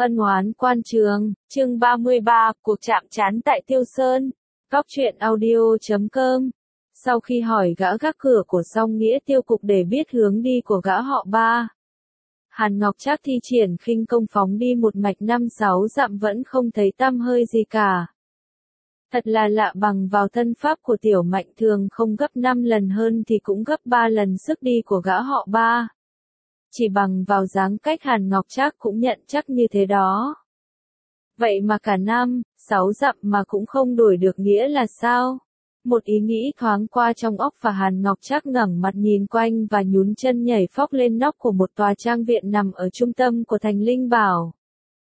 Ân oán quan trường, chương 33, cuộc chạm trán tại Tiêu Sơn. Góc truyện audio.com. Sau khi hỏi gã gác cửa của Song Nghĩa Tiêu Cục để biết hướng đi của gã họ Ba, Hàn Ngọc Trác thi triển khinh công phóng đi một mạch 5-6 dặm vẫn không thấy tăm hơi gì cả. Thật là lạ, bằng vào thân pháp của Tiểu Mạnh thường không gấp 5 lần hơn thì cũng gấp 3 lần sức đi của gã họ Ba. Chỉ bằng vào dáng cách Hàn Ngọc Trác cũng nhận chắc như thế đó. Vậy mà cả 5-6 dặm mà cũng không đuổi được nghĩa là sao? Một ý nghĩ thoáng qua trong óc và Hàn Ngọc Trác ngẩng mặt nhìn quanh và nhún chân nhảy phóc lên nóc của một tòa trang viện nằm ở trung tâm của thành Linh Bảo.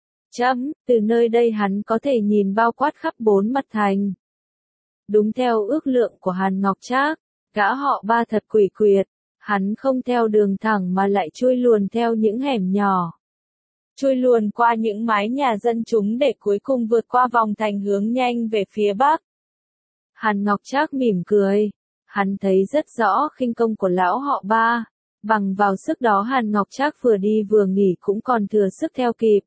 Từ nơi đây hắn có thể nhìn bao quát khắp 4 mặt thành. Đúng theo ước lượng của Hàn Ngọc Trác, gã họ Ba thật quỷ quyệt. Hắn không theo đường thẳng mà lại chui luồn theo những hẻm nhỏ. Chui luồn qua những mái nhà dân chúng để cuối cùng vượt qua vòng thành hướng nhanh về phía bắc. Hàn Ngọc Trác mỉm cười. Hắn thấy rất rõ khinh công của lão họ Ba. Bằng vào sức đó Hàn Ngọc Trác vừa đi vừa nghỉ cũng còn thừa sức theo kịp.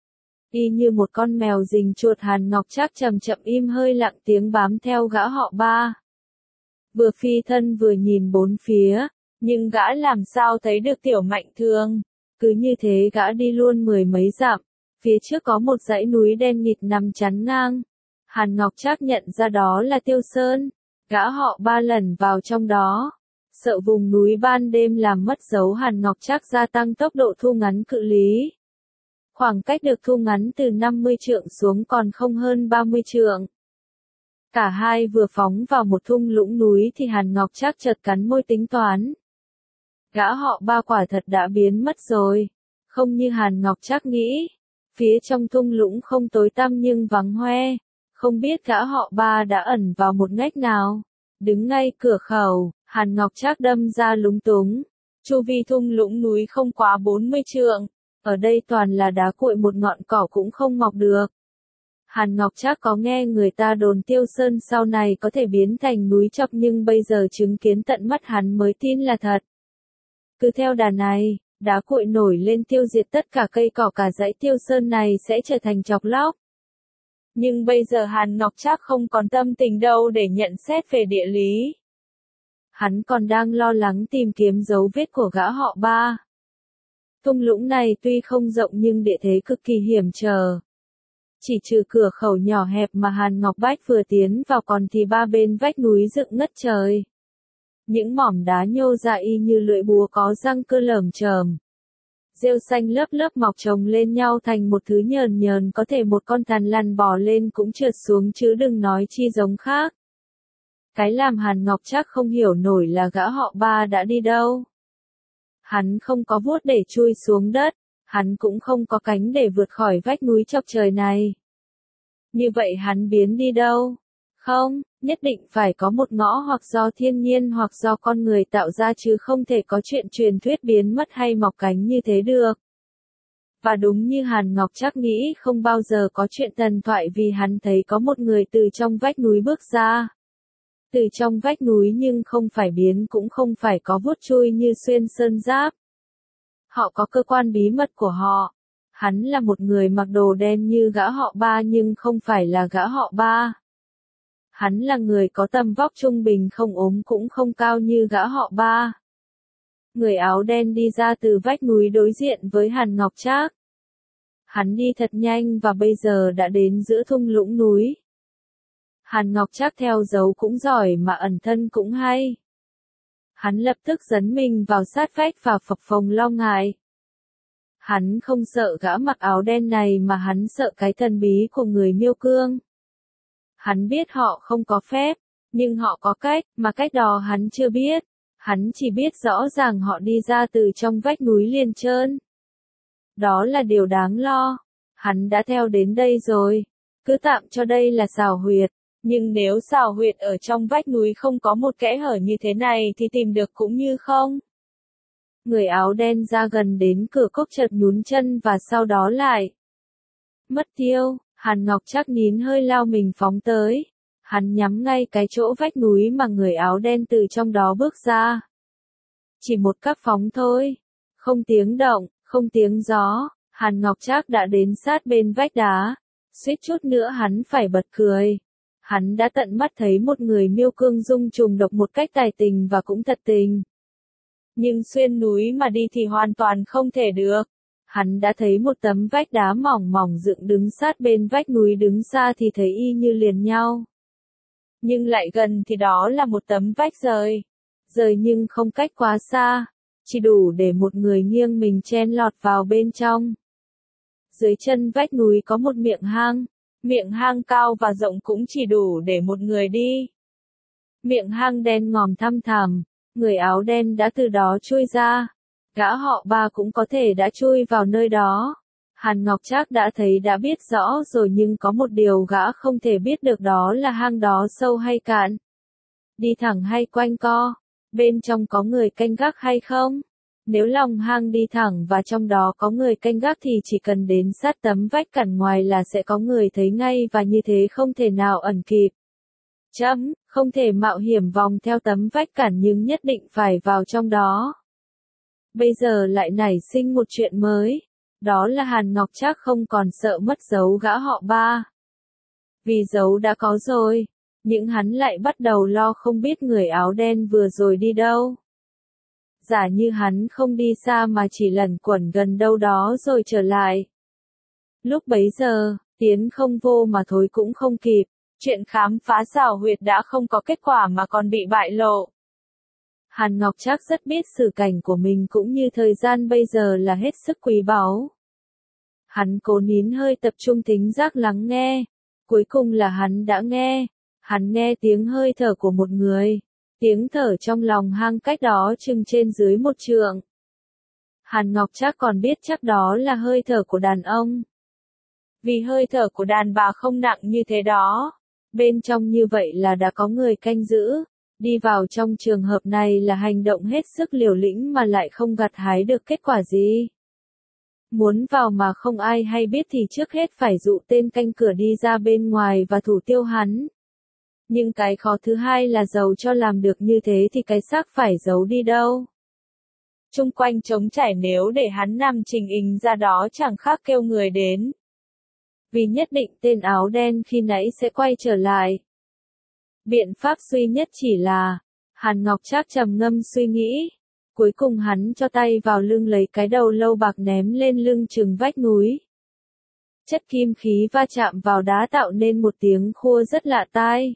Y như một con mèo rình chuột, Hàn Ngọc Trác chậm chậm im hơi lặng tiếng bám theo gã họ Ba. Vừa phi thân vừa nhìn bốn phía. Nhưng gã làm sao thấy được Tiểu Mạnh Thường. Cứ như thế gã đi luôn 10 mấy dặm. Phía trước có một dãy núi đen nghịt nằm chắn ngang. Hàn Ngọc Trác nhận ra đó là Tiêu Sơn. Gã họ Ba lẩn vào trong đó. Sợ vùng núi ban đêm làm mất dấu, Hàn Ngọc Trác gia tăng tốc độ thu ngắn cự lý. Khoảng cách được thu ngắn từ 50 trượng xuống còn không hơn 30 trượng. Cả hai vừa phóng vào một thung lũng núi thì Hàn Ngọc Trác chợt cắn môi tính toán. Gã họ Ba quả thật đã biến mất rồi. Không như Hàn Ngọc Trác nghĩ. Phía trong thung lũng không tối tăm nhưng vắng hoe. Không biết gã họ Ba đã ẩn vào một ngách nào. Đứng ngay cửa khẩu, Hàn Ngọc Trác đâm ra lúng túng. Chu vi thung lũng núi không quá 40 trượng. Ở đây toàn là đá cuội, một ngọn cỏ cũng không mọc được. Hàn Ngọc Trác có nghe người ta đồn Tiêu Sơn sau này có thể biến thành núi chọc, nhưng bây giờ chứng kiến tận mắt hắn mới tin là thật. Cứ theo đà này, đá cuội nổi lên tiêu diệt tất cả cây cỏ, cả dãy Tiêu Sơn này sẽ trở thành chọc lóc. Nhưng bây giờ Hàn Ngọc Trác không còn tâm tình đâu để nhận xét về địa lý. Hắn còn đang lo lắng tìm kiếm dấu vết của gã họ Ba. Thung lũng này tuy không rộng nhưng địa thế cực kỳ hiểm trở. Chỉ trừ cửa khẩu nhỏ hẹp mà Hàn Ngọc Bách vừa tiến vào còn thì ba bên vách núi dựng ngất trời. Những mỏm đá nhô ra y như lưỡi búa có răng cưa lởm chởm. Rêu xanh lớp lớp mọc chồng lên nhau thành một thứ nhờn nhờn, có thể một con thằn lằn bò lên cũng trượt xuống chứ đừng nói chi giống khác. Cái làm Hàn Ngọc Trác không hiểu nổi là gã họ Ba đã đi đâu. Hắn không có vuốt để chui xuống đất, hắn cũng không có cánh để vượt khỏi vách núi chọc trời này. Như vậy hắn biến đi đâu? Không, nhất định phải có một ngõ, hoặc do thiên nhiên hoặc do con người tạo ra, chứ không thể có chuyện truyền thuyết biến mất hay mọc cánh như thế được. Và đúng như Hàn Ngọc Trác nghĩ, không bao giờ có chuyện thần thoại, vì hắn thấy có một người từ trong vách núi bước ra. Từ trong vách núi nhưng không phải biến cũng không phải có vuốt chui như xuyên sơn giáp. Họ có cơ quan bí mật của họ. Hắn là một người mặc đồ đen như gã họ Ba nhưng không phải là gã họ Ba. Hắn là người có tầm vóc trung bình, không ốm cũng không cao như gã họ Ba. Người áo đen đi ra từ vách núi đối diện với Hàn Ngọc Trác. Hắn đi thật nhanh và bây giờ đã đến giữa thung lũng núi. Hàn Ngọc Trác theo dấu cũng giỏi mà ẩn thân cũng hay. Hắn lập tức dấn mình vào sát vách và phập phồng lo ngại. Hắn không sợ gã mặc áo đen này mà hắn sợ cái thần bí của người Miêu Cương. Hắn biết họ không có phép, nhưng họ có cách, mà cách đó hắn chưa biết. Hắn chỉ biết rõ ràng họ đi ra từ trong vách núi liền trơn. Đó là điều đáng lo. Hắn đã theo đến đây rồi. Cứ tạm cho đây là xào huyệt. Nhưng nếu xào huyệt ở trong vách núi không có một kẽ hở như thế này thì tìm được cũng như không. Người áo đen ra gần đến cửa cốc chợt nhún chân và sau đó lại mất tiêu. Hàn Ngọc Trác nín hơi lao mình phóng tới. Hắn nhắm ngay cái chỗ vách núi mà người áo đen từ trong đó bước ra. Chỉ một cáp phóng thôi. Không tiếng động, không tiếng gió. Hàn Ngọc Trác đã đến sát bên vách đá, suýt chút nữa hắn phải bật cười. Hắn đã tận mắt thấy một người miêu cương dung trùng độc một cách tài tình và cũng thật tình. Nhưng xuyên núi mà đi thì hoàn toàn không thể được. Hắn đã thấy một tấm vách đá mỏng mỏng dựng đứng sát bên vách núi, đứng xa thì thấy y như liền nhau. Nhưng lại gần thì đó là một tấm vách rời. Rời nhưng không cách quá xa, chỉ đủ để một người nghiêng mình chen lọt vào bên trong. Dưới chân vách núi có một miệng hang cao và rộng cũng chỉ đủ để một người đi. Miệng hang đen ngòm thăm thẳm, người áo đen đã từ đó chui ra. Gã họ Ba cũng có thể đã chui vào nơi đó. Hàn Ngọc Trác đã thấy đã biết rõ rồi, nhưng có một điều gã không thể biết được, đó là hang đó sâu hay cạn, đi thẳng hay quanh co, bên trong có người canh gác hay không. Nếu lòng hang đi thẳng và trong đó có người canh gác thì chỉ cần đến sát tấm vách cản ngoài là sẽ có người thấy ngay, và như thế không thể nào ẩn kịp. Không thể mạo hiểm vòng theo tấm vách cản nhưng nhất định phải vào trong đó. Bây giờ lại nảy sinh một chuyện mới, đó là Hàn Ngọc Trác không còn sợ mất dấu gã họ Ba. Vì dấu đã có rồi, nhưng hắn lại bắt đầu lo không biết người áo đen vừa rồi đi đâu. Giả như hắn không đi xa mà chỉ lẩn quẩn gần đâu đó rồi trở lại. Lúc bấy giờ, tiến không vô mà thối cũng không kịp, chuyện khám phá xảo huyệt đã không có kết quả mà còn bị bại lộ. Hàn Ngọc Trác rất biết xử cảnh của mình cũng như thời gian bây giờ là hết sức quý báu. Hắn cố nín hơi tập trung thính giác lắng nghe. Cuối cùng là hắn đã nghe. Hắn nghe tiếng hơi thở của một người. Tiếng thở trong lòng hang cách đó chừng trên dưới 1 trượng. Hàn Ngọc Trác còn biết chắc đó là hơi thở của đàn ông. Vì hơi thở của đàn bà không nặng như thế đó. Bên trong như vậy là đã có người canh giữ. Đi vào trong trường hợp này là hành động hết sức liều lĩnh mà lại không gặt hái được kết quả gì. Muốn vào mà không ai hay biết thì trước hết phải dụ tên canh cửa đi ra bên ngoài và thủ tiêu hắn. Nhưng cái khó thứ hai là dầu cho làm được như thế thì cái xác phải giấu đi đâu. Chung quanh trống trải, nếu để hắn nằm trình hình ra đó chẳng khác kêu người đến. Vì nhất định tên áo đen khi nãy sẽ quay trở lại. Biện pháp duy nhất chỉ là, Hàn Ngọc Trác trầm ngâm suy nghĩ. Cuối cùng hắn cho tay vào lưng lấy cái đầu lâu bạc ném lên lưng chừng vách núi. Chất kim khí va chạm vào đá tạo nên một tiếng khua rất lạ tai.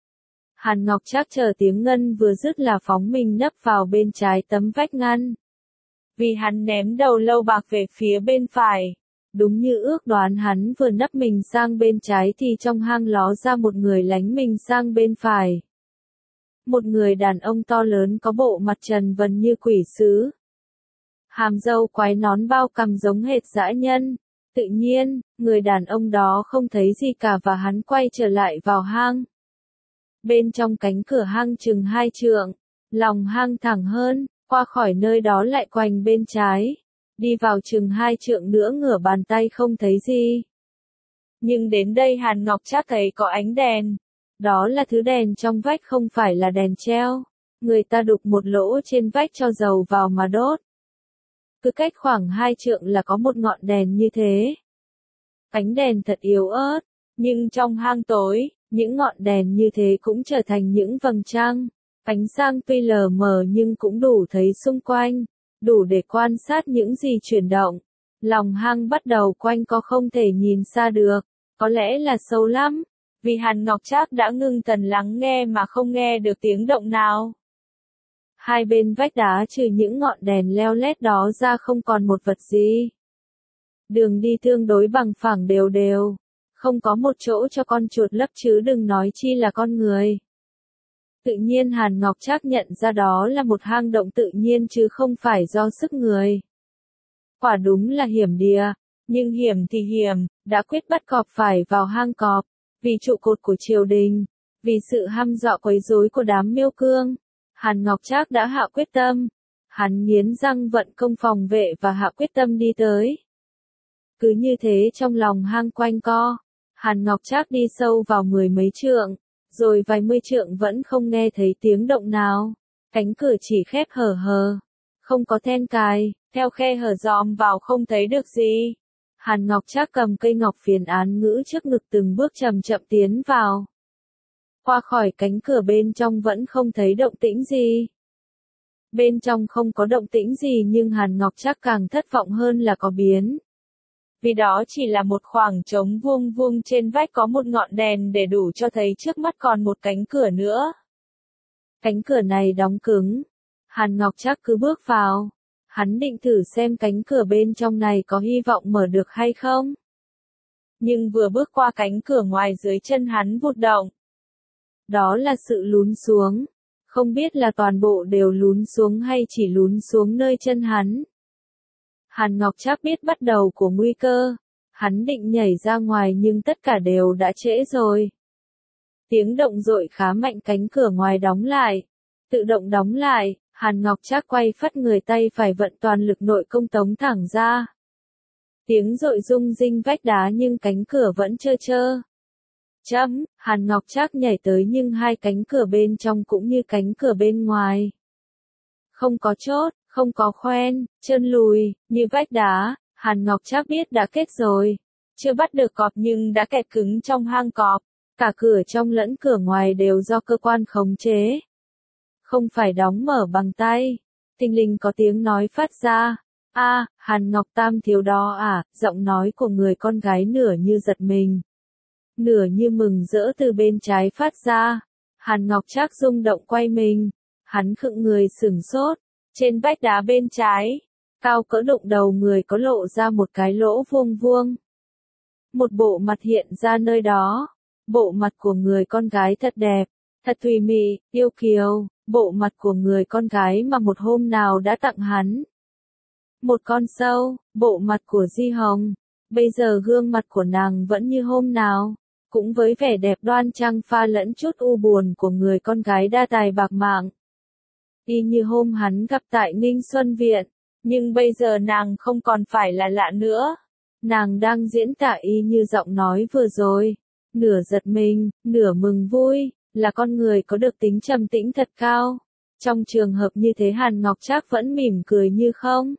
Hàn Ngọc Trác chờ tiếng ngân vừa dứt là phóng mình nấp vào bên trái tấm vách ngăn. Vì hắn ném đầu lâu bạc về phía bên phải. Đúng như ước đoán, hắn vừa nấp mình sang bên trái thì trong hang ló ra một người lánh mình sang bên phải. Một người đàn ông to lớn có bộ mặt trần vần như quỷ sứ. Hàm râu quái, nón bao cằm giống hệt dã nhân. Tự nhiên, người đàn ông đó không thấy gì cả và hắn quay trở lại vào hang. Bên trong cánh cửa hang chừng 2 trượng, lòng hang thẳng hơn, qua khỏi nơi đó lại quanh bên trái. Đi vào chừng 2 trượng nữa ngửa bàn tay không thấy gì. Nhưng đến đây Hàn Ngọc Trác thấy có ánh đèn. Đó là thứ đèn trong vách, không phải là đèn treo. Người ta đục một lỗ trên vách cho dầu vào mà đốt. Cứ cách khoảng 2 trượng là có một ngọn đèn như thế. Ánh đèn thật yếu ớt, nhưng trong hang tối, những ngọn đèn như thế cũng trở thành những vầng trăng. Ánh sáng tuy lờ mờ nhưng cũng đủ thấy xung quanh, đủ để quan sát những gì chuyển động. Lòng hang bắt đầu quanh co, không thể nhìn xa được, có lẽ là sâu lắm, vì Hàn Ngọc Trác đã ngưng thần lắng nghe mà không nghe được tiếng động nào. Hai bên vách đá trừ những ngọn đèn leo lét đó ra không còn một vật gì. Đường đi tương đối bằng phẳng đều đều, không có một chỗ cho con chuột lấp chứ đừng nói chi là con người. Tự nhiên Hàn Ngọc Trác nhận ra đó là một hang động tự nhiên chứ không phải do sức người. Quả đúng là hiểm đìa, nhưng hiểm thì hiểm, đã quyết bắt cọp phải vào hang cọp, vì trụ cột của triều đình, vì sự hăm dọa quấy rối của đám miêu cương. Hàn Ngọc Trác đã hạ quyết tâm, hắn nghiến răng vận công phòng vệ và hạ quyết tâm đi tới. Cứ như thế trong lòng hang quanh co, Hàn Ngọc Trác đi sâu vào 10 mấy trượng, rồi vài 10 trượng vẫn không nghe thấy tiếng động nào. Cánh cửa chỉ khép hờ hờ, không có then cài, theo khe hở dòm vào không thấy được gì. Hàn Ngọc Trác cầm cây ngọc phiến án ngữ trước ngực từng bước chậm chậm tiến vào. Qua khỏi cánh cửa bên trong vẫn không thấy động tĩnh gì. Bên trong không có động tĩnh gì nhưng Hàn Ngọc Trác càng thất vọng hơn là có biến. Vì đó chỉ là một khoảng trống vuông vuông trên vách có một ngọn đèn để đủ cho thấy trước mắt còn một cánh cửa nữa. Cánh cửa này đóng cứng. Hàn Ngọc Trác cứ bước vào. Hắn định thử xem cánh cửa bên trong này có hy vọng mở được hay không. Nhưng vừa bước qua cánh cửa ngoài dưới chân hắn vụt động. Đó là sự lún xuống. Không biết là toàn bộ đều lún xuống hay chỉ lún xuống nơi chân hắn. Hàn Ngọc Trác biết bắt đầu của nguy cơ. Hắn định nhảy ra ngoài nhưng tất cả đều đã trễ rồi. Tiếng động dội khá mạnh, cánh cửa ngoài đóng lại. Tự động đóng lại, Hàn Ngọc Trác quay phắt người, tay phải vận toàn lực nội công tống thẳng ra. Tiếng dội rung rinh vách đá nhưng cánh cửa vẫn trơ trơ. Hàn Ngọc Trác nhảy tới nhưng hai cánh cửa bên trong cũng như cánh cửa bên ngoài. Không có chốt, không có khoen, trơn lùi, như vách đá, Hàn Ngọc Trác biết đã kết rồi. Chưa bắt được cọp nhưng đã kẹt cứng trong hang cọp. Cả cửa trong lẫn cửa ngoài đều do cơ quan khống chế. Không phải đóng mở bằng tay. Thình lình có tiếng nói phát ra. Hàn Ngọc Tam thiếu đó à, giọng nói của người con gái nửa như giật mình. Nửa như mừng rỡ từ bên trái phát ra. Hàn Ngọc Trác rung động quay mình. Hắn khựng người sửng sốt. Trên vách đá bên trái, cao cỡ đụng đầu người có lộ ra một cái lỗ vuông vuông. Một bộ mặt hiện ra nơi đó. Bộ mặt của người con gái thật đẹp, thật thùy mị, yêu kiều, bộ mặt của người con gái mà một hôm nào đã tặng hắn. Một con sâu, bộ mặt của Di Hồng, bây giờ gương mặt của nàng vẫn như hôm nào, cũng với vẻ đẹp đoan trang pha lẫn chút u buồn của người con gái đa tài bạc mạng. Y như hôm hắn gặp tại Ninh Xuân Viện, nhưng bây giờ nàng không còn phải là lạ nữa. Nàng đang diễn tả y như giọng nói vừa rồi. Nửa giật mình, nửa mừng vui, là con người có được tính trầm tĩnh thật cao. Trong trường hợp như thế Hàn Ngọc Trác vẫn mỉm cười như không.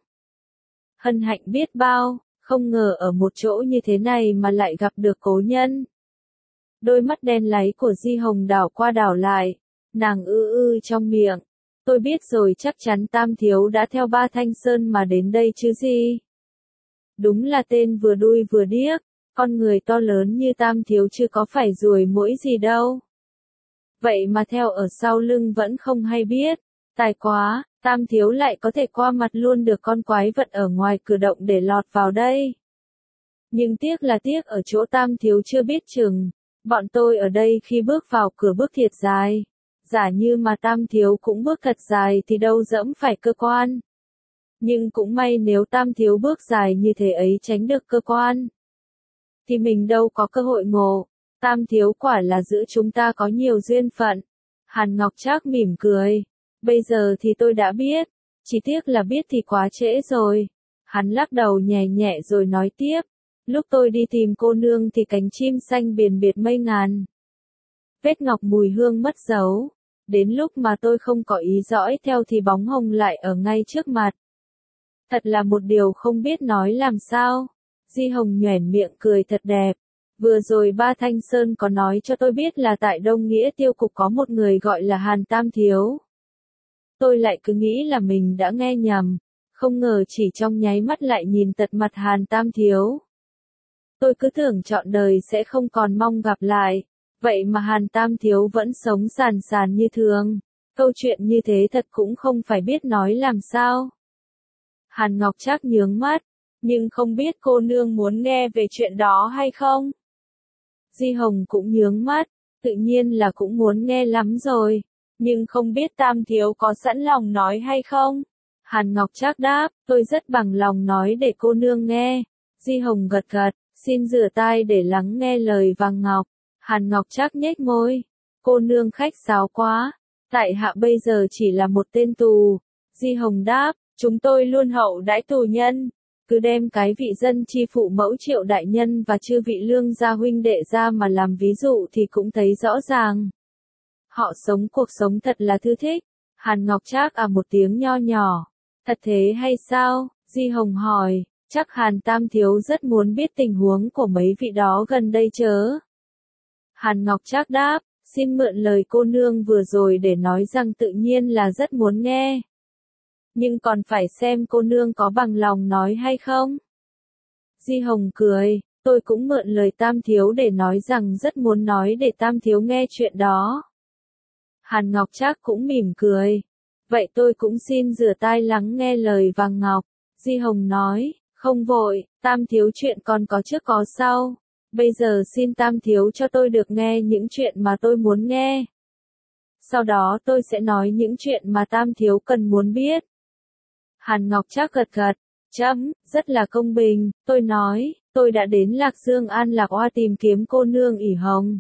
Hân hạnh biết bao, không ngờ ở một chỗ như thế này mà lại gặp được cố nhân. Đôi mắt đen láy của Di Hồng đảo qua đảo lại, nàng trong miệng. Tôi biết rồi, chắc chắn Tam thiếu đã theo Ba Thanh Sơn mà đến đây chứ gì. Đúng là tên vừa đuôi vừa điếc. Con người to lớn như Tam thiếu chưa có phải ruồi muỗi gì đâu. Vậy mà theo ở sau lưng vẫn không hay biết. Tài quá, Tam thiếu lại có thể qua mặt luôn được con quái vật ở ngoài cửa động để lọt vào đây. Nhưng tiếc là tiếc ở chỗ Tam thiếu chưa biết chừng. Bọn tôi ở đây khi bước vào cửa bước thiệt dài. Giả như mà Tam thiếu cũng bước thật dài thì đâu dẫm phải cơ quan. Nhưng cũng may nếu Tam thiếu bước dài như thế ấy tránh được cơ quan. Thì mình đâu có cơ hội ngộ. Tam thiếu quả là giữa chúng ta có nhiều duyên phận. Hàn Ngọc Trác mỉm cười. Bây giờ thì tôi đã biết. Chỉ tiếc là biết thì quá trễ rồi. Hắn lắc đầu nhẹ nhẹ rồi nói tiếp. Lúc tôi đi tìm cô nương thì cánh chim xanh biển biệt mây ngàn. Vết ngọc mùi hương mất dấu. Đến lúc mà tôi không có ý dõi theo thì bóng hồng lại ở ngay trước mặt. Thật là một điều không biết nói làm sao. Di Hồng nhoẻn miệng cười thật đẹp. Vừa rồi Ba Thanh Sơn có nói cho tôi biết là tại Đông Nghĩa Tiêu Cục có một người gọi là Hàn Tam thiếu. Tôi lại cứ nghĩ là mình đã nghe nhầm. Không ngờ chỉ trong nháy mắt lại nhìn tận mặt Hàn Tam thiếu. Tôi cứ tưởng trọn đời sẽ không còn mong gặp lại. Vậy mà Hàn Tam thiếu vẫn sống sàn sàn như thường. Câu chuyện như thế thật cũng không phải biết nói làm sao. Hàn Ngọc Trác nhướng mắt. Nhưng không biết cô nương muốn nghe về chuyện đó hay không? Di Hồng cũng nhướng mắt, tự nhiên là cũng muốn nghe lắm rồi. Nhưng không biết Tam thiếu có sẵn lòng nói hay không? Hàn Ngọc Trác đáp, tôi rất bằng lòng nói để cô nương nghe. Di Hồng gật gật, xin rửa tai để lắng nghe lời vàng ngọc. Hàn Ngọc Trác nhếch môi. Cô nương khách sáo quá. Tại hạ bây giờ chỉ là một tên tù. Di Hồng đáp, chúng tôi luôn hậu đãi tù nhân. Cứ đem cái vị dân chi phụ mẫu Triệu đại nhân và chư vị lương gia huynh đệ ra mà làm ví dụ thì cũng thấy rõ ràng. Họ sống cuộc sống thật là thư thích. Hàn Ngọc Trác một tiếng nho nhỏ. Thật thế hay sao? Di Hồng hỏi. Chắc Hàn Tam Thiếu rất muốn biết tình huống của mấy vị đó gần đây chớ. Hàn Ngọc Trác đáp, xin mượn lời cô nương vừa rồi để nói rằng tự nhiên là rất muốn nghe. Nhưng còn phải xem cô nương có bằng lòng nói hay không. Di Hồng cười, tôi cũng mượn lời Tam Thiếu để nói rằng rất muốn nói để Tam Thiếu nghe chuyện đó. Hàn Ngọc Trác cũng mỉm cười. Vậy tôi cũng xin rửa tai lắng nghe lời vàng ngọc. Di Hồng nói, không vội, Tam Thiếu chuyện còn có trước có sau. Bây giờ xin Tam Thiếu cho tôi được nghe những chuyện mà tôi muốn nghe. Sau đó tôi sẽ nói những chuyện mà Tam Thiếu cần muốn biết. Hàn Ngọc Trác gật gật, rất là công bình, tôi nói, tôi đã đến Lạc Dương An Lạc Oa tìm kiếm cô nương ỷ Hồng.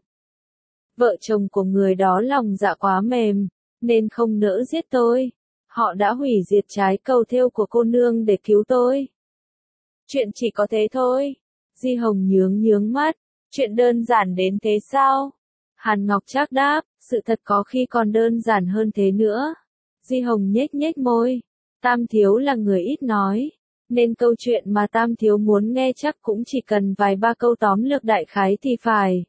Vợ chồng của người đó lòng dạ quá mềm, nên không nỡ giết tôi. Họ đã hủy diệt trái cầu thêu của cô nương để cứu tôi. Chuyện chỉ có thế thôi. Di Hồng nhướng mắt, chuyện đơn giản đến thế sao? Hàn Ngọc Trác đáp, sự thật có khi còn đơn giản hơn thế nữa. Di Hồng nhếch môi, Tam Thiếu là người ít nói, nên câu chuyện mà Tam Thiếu muốn nghe chắc cũng chỉ cần vài ba câu tóm lược đại khái thì phải.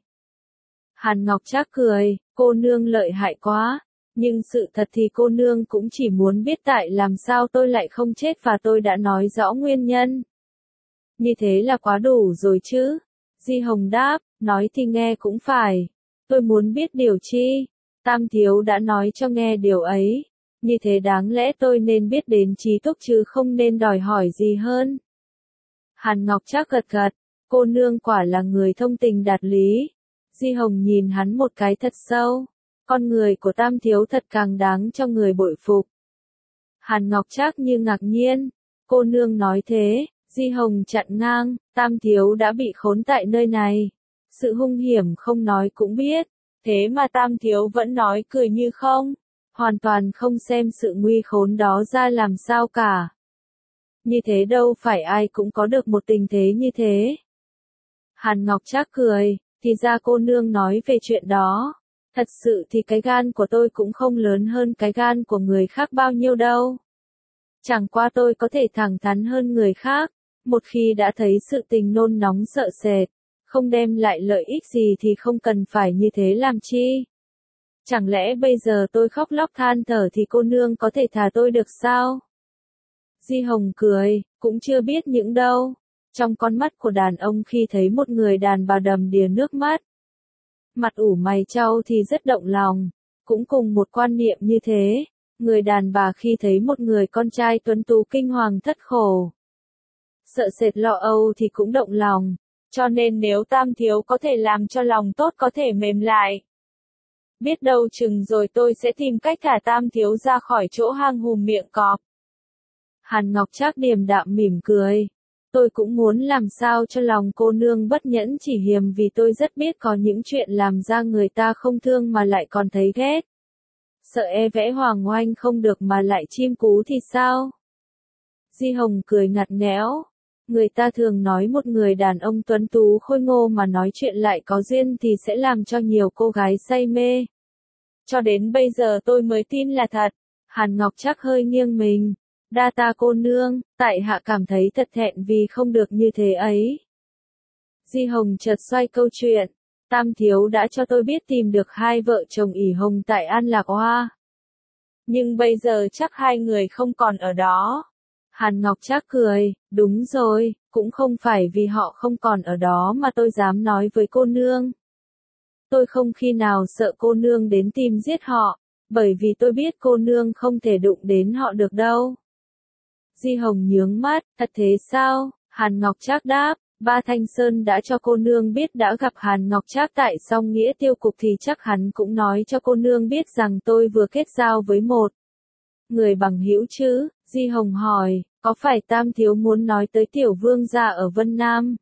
Hàn Ngọc Trác cười, cô nương lợi hại quá, nhưng sự thật thì cô nương cũng chỉ muốn biết tại làm sao tôi lại không chết và tôi đã nói rõ nguyên nhân. Như thế là quá đủ rồi chứ. Di Hồng đáp, nói thì nghe cũng phải. Tôi muốn biết điều chi. Tam Thiếu đã nói cho nghe điều ấy. Như thế đáng lẽ tôi nên biết đến trí túc chứ không nên đòi hỏi gì hơn. Hàn Ngọc Trác gật gật, cô nương quả là người thông tình đạt lý. Di Hồng nhìn hắn một cái thật sâu. Con người của Tam Thiếu thật càng đáng cho người bội phục. Hàn Ngọc Trác như ngạc nhiên. Cô nương nói thế. Di Hồng chặn ngang, Tam Thiếu đã bị khốn tại nơi này. Sự hung hiểm không nói cũng biết. Thế mà Tam Thiếu vẫn nói cười như không. Hoàn toàn không xem sự nguy khốn đó ra làm sao cả. Như thế đâu phải ai cũng có được một tình thế như thế. Hàn Ngọc Trác cười, thì ra cô nương nói về chuyện đó. Thật sự thì cái gan của tôi cũng không lớn hơn cái gan của người khác bao nhiêu đâu. Chẳng qua tôi có thể thẳng thắn hơn người khác. Một khi đã thấy sự tình nôn nóng sợ sệt, không đem lại lợi ích gì thì không cần phải như thế làm chi. Chẳng lẽ bây giờ tôi khóc lóc than thở thì cô nương có thể thả tôi được sao? Di Hồng cười, cũng chưa biết những đâu. Trong con mắt của đàn ông khi thấy một người đàn bà đầm đìa nước mắt, mặt ủ mày chau thì rất động lòng. Cũng cùng một quan niệm như thế, người đàn bà khi thấy một người con trai tuấn tú kinh hoàng thất khổ, sợ sệt lo âu thì cũng động lòng. Cho nên nếu Tam Thiếu có thể làm cho lòng tốt có thể mềm lại, biết đâu chừng rồi tôi sẽ tìm cách thả Tam Thiếu ra khỏi chỗ hang hùm miệng cọp. Hàn Ngọc Trác điềm đạm mỉm cười. Tôi cũng muốn làm sao cho lòng cô nương bất nhẫn chỉ hiềm vì tôi rất biết có những chuyện làm ra người ta không thương mà lại còn thấy ghét. Sợ e vẽ hoàng oanh không được mà lại chim cú thì sao? Di Hồng cười ngặt nghẽo. Người ta thường nói một người đàn ông tuấn tú khôi ngô mà nói chuyện lại có duyên thì sẽ làm cho nhiều cô gái say mê. Cho đến bây giờ tôi mới tin là thật. Hàn Ngọc Trác hơi nghiêng mình. Đa tạ cô nương, tại hạ cảm thấy thật thẹn vì không được như thế ấy. Di Hồng chợt xoay câu chuyện. Tam Thiếu đã cho tôi biết tìm được hai vợ chồng ỷ Hồng tại An Lạc Hoa. Nhưng bây giờ chắc hai người không còn ở đó. Hàn Ngọc Trác cười, đúng rồi, cũng không phải vì họ không còn ở đó mà tôi dám nói với cô nương. Tôi không khi nào sợ cô nương đến tìm giết họ, bởi vì tôi biết cô nương không thể đụng đến họ được đâu. Di Hồng nhướng mắt, thật thế sao? Hàn Ngọc Trác đáp, Ba Thanh Sơn đã cho cô nương biết đã gặp Hàn Ngọc Trác tại Song Nghĩa Tiêu Cục thì chắc hắn cũng nói cho cô nương biết rằng tôi vừa kết giao với một người bằng hữu chứ? Di Hồng hỏi, có phải Tam Thiếu muốn nói tới tiểu vương gia ở Vân Nam?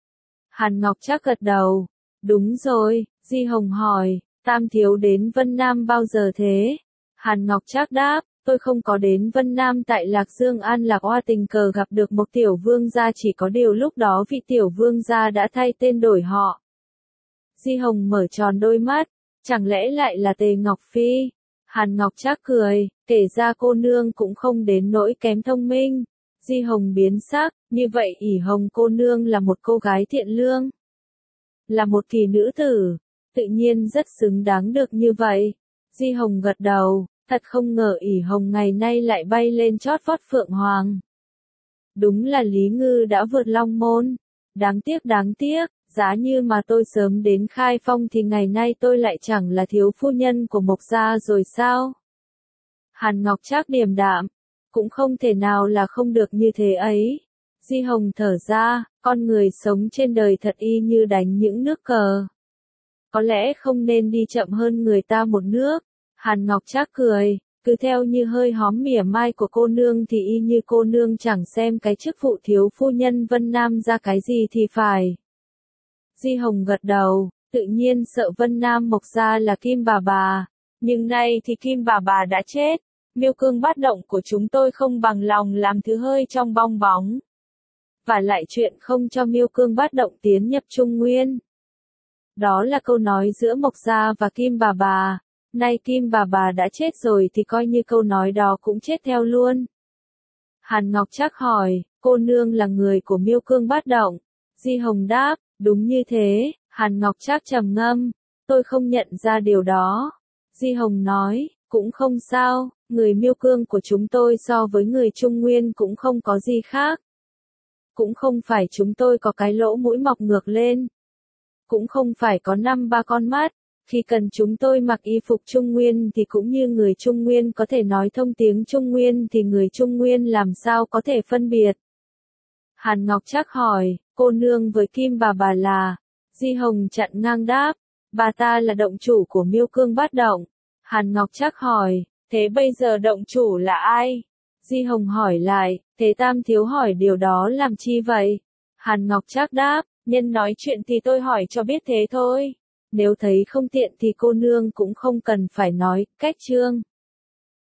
Hàn Ngọc Trác gật đầu, đúng rồi. Di Hồng hỏi, Tam Thiếu đến Vân Nam bao giờ thế? Hàn Ngọc Trác đáp, tôi không có đến Vân Nam tại Lạc Dương An Lạc Oa tình cờ gặp được một tiểu vương gia, chỉ có điều lúc đó vị tiểu vương gia đã thay tên đổi họ. Di Hồng mở tròn đôi mắt, chẳng lẽ lại là Tề Ngọc Phi? Hàn Ngọc Trác cười, kể ra cô nương cũng không đến nỗi kém thông minh. Di Hồng biến sắc, như vậy ỷ Hồng cô nương là một cô gái thiện lương. Là một kỳ nữ tử, tự nhiên rất xứng đáng được như vậy. Di Hồng gật đầu, thật không ngờ ỷ Hồng ngày nay lại bay lên chót vót Phượng Hoàng. Đúng là Lý Ngư đã vượt long môn. Đáng tiếc, giá như mà tôi sớm đến Khai Phong thì ngày nay tôi lại chẳng là thiếu phu nhân của Mộc gia rồi sao? Hàn Ngọc Trác điềm đạm, cũng không thể nào là không được như thế ấy. Di Hồng thở ra, con người sống trên đời thật y như đánh những nước cờ. Có lẽ không nên đi chậm hơn người ta một nước. Hàn Ngọc Trác cười, cứ theo như hơi hóm mỉa mai của cô nương thì y như cô nương chẳng xem cái chức vụ thiếu phu nhân Vân Nam ra cái gì thì phải. Di Hồng gật đầu, tự nhiên sợ Vân Nam Mộc gia là Kim bà, nhưng nay thì Kim bà đã chết. Miêu cương bát động của chúng tôi không bằng lòng làm thứ hơi trong bong bóng. Và lại chuyện không cho Miêu cương bát động tiến nhập Trung Nguyên. Đó là câu nói giữa Mộc gia và Kim bà. Nay Kim bà đã chết rồi thì coi như câu nói đó cũng chết theo luôn. Hàn Ngọc Trác hỏi, cô nương là người của Miêu cương bát động. Di Hồng đáp, đúng như thế. Hàn Ngọc Trác trầm ngâm, tôi không nhận ra điều đó. Di Hồng nói, cũng không sao, người Miêu cương của chúng tôi so với người Trung Nguyên cũng không có gì khác. Cũng không phải chúng tôi có cái lỗ mũi mọc ngược lên. Cũng không phải có 5-3 con mắt. Khi cần chúng tôi mặc y phục Trung Nguyên thì cũng như người Trung Nguyên có thể nói thông tiếng Trung Nguyên thì người Trung Nguyên làm sao có thể phân biệt. Hàn Ngọc Trác hỏi, cô nương với Kim bà là? Di Hồng chặn ngang đáp, bà ta là động chủ của Miêu cương bát động. Hàn Ngọc Trác hỏi, thế bây giờ động chủ là ai? Di Hồng hỏi lại, thế Tam thiếu hỏi điều đó làm chi vậy? Hàn Ngọc Trác đáp, nhân nói chuyện thì tôi hỏi cho biết thế thôi. Nếu thấy không tiện thì cô nương cũng không cần phải nói, cách chương.